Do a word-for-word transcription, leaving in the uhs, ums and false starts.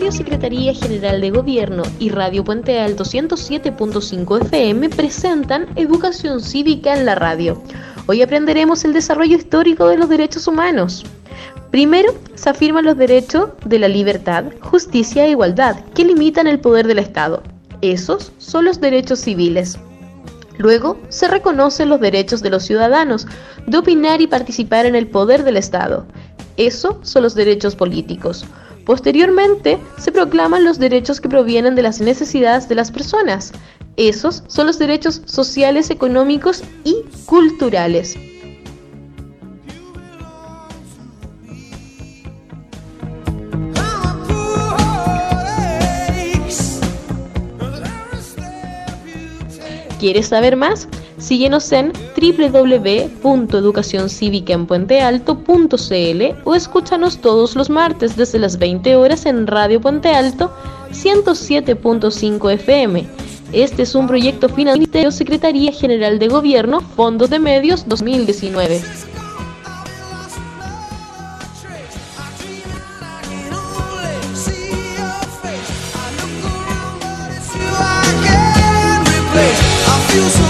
Radio Secretaría General de Gobierno y Radio Puente Alto ciento siete punto cinco F M presentan Educación Cívica en la Radio. Hoy aprenderemos el desarrollo histórico de los derechos humanos. Primero, se afirman los derechos de la libertad, justicia e igualdad, que limitan el poder del Estado. Esos son los derechos civiles. Luego, se reconocen los derechos de los ciudadanos de opinar y participar en el poder del Estado. Esos son los derechos políticos. Posteriormente, se proclaman los derechos que provienen de las necesidades de las personas. Esos son los derechos sociales, económicos y culturales. ¿Quieres saber más? Síguenos en doble u doble u doble u punto educación cívica en puente alto punto c l o escúchanos todos los martes desde las veinte horas en Radio Puente Alto ciento siete punto cinco F M. Este es un proyecto financiado por Secretaría General de Gobierno, Fondos de Medios dos mil diecinueve. Feel so